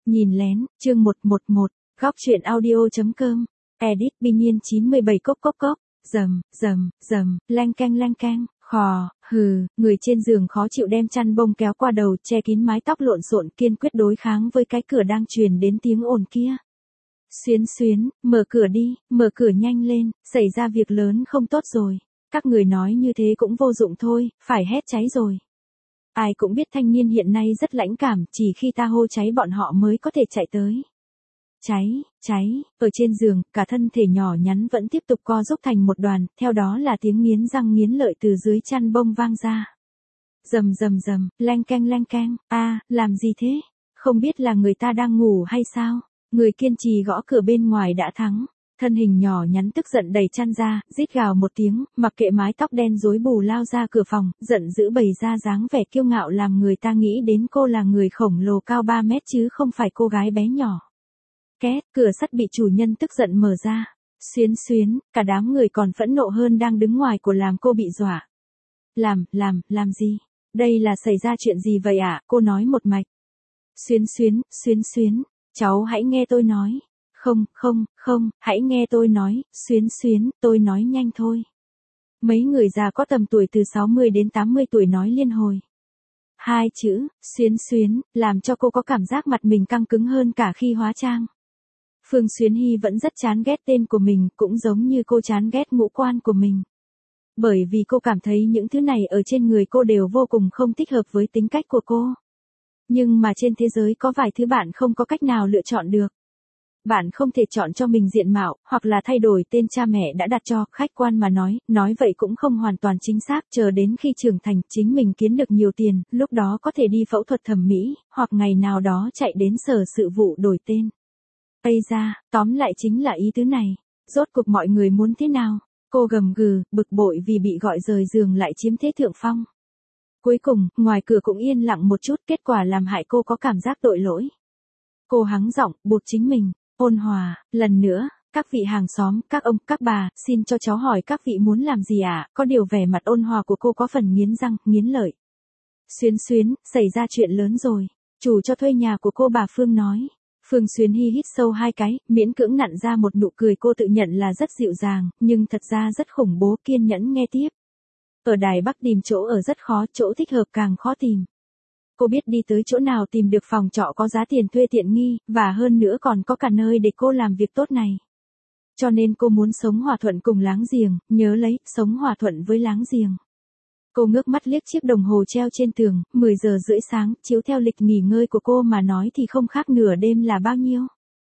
Nhìn lén, chương 111, góc truyện audio.com, edit Bình Nhiên 97 cốc cốc cốc, rầm, leng keng, khò, hừ, người trên giường khó chịu đem chăn bông kéo qua đầu che kín mái tóc lộn xộn kiên quyết đối kháng với cái cửa đang truyền đến tiếng ồn kia. Xuyến, mở cửa đi, mở cửa nhanh lên, xảy ra việc lớn không tốt rồi. Các người nói như thế cũng vô dụng thôi, phải hét cháy rồi. Ai cũng biết thanh niên hiện nay rất lãnh cảm, chỉ khi ta hô cháy bọn họ mới có thể chạy tới. Cháy, ở trên giường, cả thân thể nhỏ nhắn vẫn tiếp tục co rúm thành một đoàn, theo đó là tiếng nghiến răng nghiến lợi từ dưới chăn bông vang ra. Rầm, leng keng, làm gì thế? Không biết là người ta đang ngủ hay sao? Người kiên trì gõ cửa bên ngoài đã thắng. Thân hình nhỏ nhắn tức giận đẩy chăn ra, rít gào một tiếng, mặc kệ mái tóc đen rối bù lao ra cửa phòng, giận dữ bày ra dáng vẻ kiêu ngạo làm người ta nghĩ đến cô là người khổng lồ cao 3 mét chứ không phải cô gái bé nhỏ. Két, cửa sắt bị chủ nhân tức giận mở ra. Xuyến, cả đám người còn phẫn nộ hơn đang đứng ngoài của làm cô bị dọa. Làm gì? Đây là xảy ra chuyện gì vậy ạ? Cô nói một mạch. Xuyến, cháu hãy nghe tôi nói. Không, hãy nghe tôi nói, Xuyến, tôi nói nhanh thôi. Mấy người già có tầm tuổi từ 60 đến 80 tuổi nói liên hồi. Hai chữ, Xuyến, làm cho cô có cảm giác mặt mình căng cứng hơn cả khi hóa trang. Phương Xuyến Hy vẫn rất chán ghét tên của mình, cũng giống như cô chán ghét ngũ quan của mình. Bởi vì cô cảm thấy những thứ này ở trên người cô đều vô cùng không thích hợp với tính cách của cô. Nhưng mà trên thế giới có vài thứ bạn không có cách nào lựa chọn được. Bạn không thể chọn cho mình diện mạo, hoặc là thay đổi tên cha mẹ đã đặt cho, khách quan mà nói vậy cũng không hoàn toàn chính xác, chờ đến khi trưởng thành, chính mình kiếm được nhiều tiền, lúc đó có thể đi phẫu thuật thẩm mỹ, hoặc ngày nào đó chạy đến sở sự vụ đổi tên. Ây da, tóm lại chính là ý tứ này. Rốt cuộc mọi người muốn thế nào? Cô gầm gừ, bực bội vì bị gọi rời giường lại chiếm thế thượng phong. Cuối cùng, ngoài cửa cũng yên lặng một chút, kết quả làm hại cô có cảm giác tội lỗi. Cô hắng giọng, buộc chính mình. Ôn hòa, lần nữa, các vị hàng xóm, các ông, các bà, xin cho cháu hỏi các vị muốn làm gì ạ? Có điều vẻ mặt ôn hòa của cô có phần nghiến răng, nghiến lợi. Xuyến, xảy ra chuyện lớn rồi. Chủ cho thuê nhà của cô bà Phương nói. Phương Xuyến Hy hít sâu 2 cái, miễn cưỡng nặn ra một nụ cười, cô tự nhận là rất dịu dàng, nhưng thật ra rất khủng bố, kiên nhẫn nghe tiếp. Ở Đài Bắc tìm chỗ ở rất khó, chỗ thích hợp càng khó tìm. Cô biết đi tới chỗ nào tìm được phòng trọ có giá tiền thuê tiện nghi, và hơn nữa còn có cả nơi để cô làm việc tốt này. Cho nên cô muốn sống hòa thuận cùng láng giềng, nhớ lấy, sống hòa thuận với láng giềng. Cô ngước mắt liếc chiếc đồng hồ treo trên tường, 10 giờ rưỡi sáng, chiếu theo lịch nghỉ ngơi của cô mà nói thì không khác nửa đêm là bao nhiêu.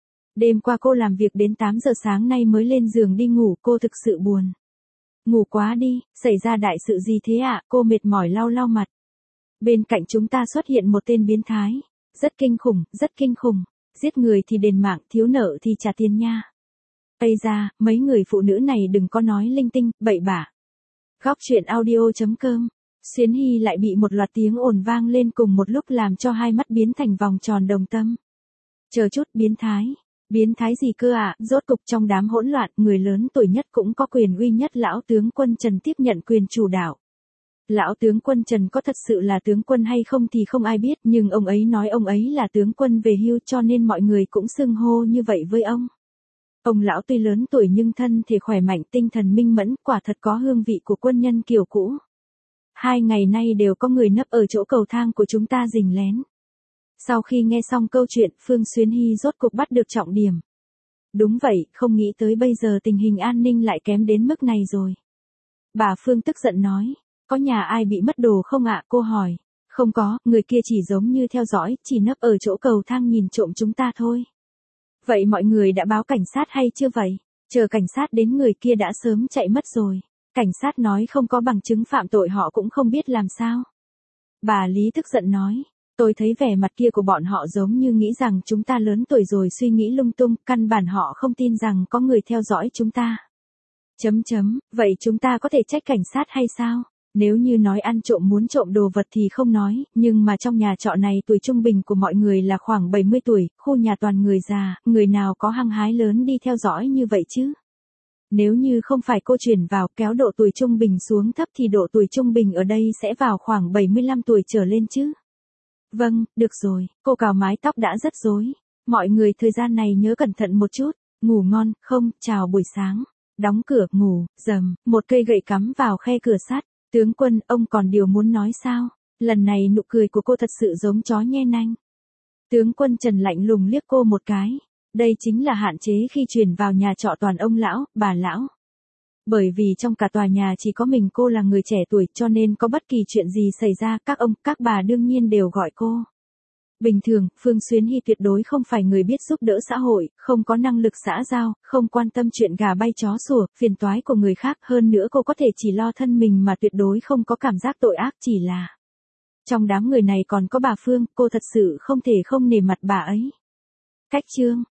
Đêm qua cô làm việc đến 8 giờ sáng nay mới lên giường đi ngủ, cô thực sự buồn. Ngủ quá đi, xảy ra đại sự gì thế ạ? Cô mệt mỏi lau mặt. Bên cạnh chúng ta xuất hiện một tên biến thái. Rất kinh khủng. Giết người thì đền mạng, thiếu nợ thì trả tiền nha. Ây da, mấy người phụ nữ này đừng có nói linh tinh, bậy bạ. Góc truyện audio.com. Xuyến Hy lại bị một loạt tiếng ồn vang lên cùng một lúc làm cho hai mắt biến thành vòng tròn đồng tâm. Chờ chút, biến thái. Biến thái gì cơ ạ? Rốt cục trong đám hỗn loạn, người lớn tuổi nhất cũng có quyền uy nhất lão tướng quân Trần tiếp nhận quyền chủ đạo. Lão tướng quân Trần có thật sự là tướng quân hay không thì không ai biết, nhưng ông ấy nói ông ấy là tướng quân về hưu cho nên mọi người cũng xưng hô như vậy với ông. Ông lão tuy lớn tuổi nhưng thân thể khỏe mạnh, tinh thần minh mẫn, quả thật có hương vị của quân nhân kiểu cũ. 2 ngày nay đều có người nấp ở chỗ cầu thang của chúng ta rình lén. Sau khi nghe xong câu chuyện, Phương Xuyến Hy rốt cuộc bắt được trọng điểm. Đúng vậy, không nghĩ tới bây giờ tình hình an ninh lại kém đến mức này rồi. Bà Phương tức giận nói. Có nhà ai bị mất đồ không ạ? Cô hỏi. Không có, người kia chỉ giống như theo dõi, chỉ nấp ở chỗ cầu thang nhìn trộm chúng ta thôi. Vậy mọi người đã báo cảnh sát hay chưa vậy? Chờ cảnh sát đến người kia đã sớm chạy mất rồi. Cảnh sát nói không có bằng chứng phạm tội họ cũng không biết làm sao. Bà Lý tức giận nói. Tôi thấy vẻ mặt kia của bọn họ giống như nghĩ rằng chúng ta lớn tuổi rồi suy nghĩ lung tung, căn bản họ không tin rằng có người theo dõi chúng ta. Vậy chúng ta có thể trách cảnh sát hay sao? Nếu như nói ăn trộm muốn trộm đồ vật thì không nói, nhưng mà trong nhà trọ này tuổi trung bình của mọi người là khoảng 70 tuổi, khu nhà toàn người già, người nào có hăng hái lớn đi theo dõi như vậy chứ? Nếu như không phải cô chuyển vào kéo độ tuổi trung bình xuống thấp thì độ tuổi trung bình ở đây sẽ vào khoảng 75 tuổi trở lên chứ? Vâng, được rồi, cô cào mái tóc đã rất rối. Mọi người thời gian này nhớ cẩn thận một chút, ngủ ngon, không, chào buổi sáng. Đóng cửa, ngủ, rầm, một cây gậy cắm vào khe cửa sắt. Tướng quân, ông còn điều muốn nói sao? Lần này nụ cười của cô thật sự giống chó nhe nanh. Tướng quân Trần lạnh lùng liếc cô một cái. Đây chính là hạn chế khi chuyển vào nhà trọ toàn ông lão, bà lão. Bởi vì trong cả tòa nhà chỉ có mình cô là người trẻ tuổi cho nên có bất kỳ chuyện gì xảy ra các ông, các bà đương nhiên đều gọi cô. Bình thường, Phương Xuyến Hy tuyệt đối không phải người biết giúp đỡ xã hội, không có năng lực xã giao, không quan tâm chuyện gà bay chó sủa, phiền toái của người khác. Hơn nữa cô có thể chỉ lo thân mình mà tuyệt đối không có cảm giác tội ác, chỉ là trong đám người này còn có bà Phương, cô thật sự không thể không nể mặt bà ấy. Cách chương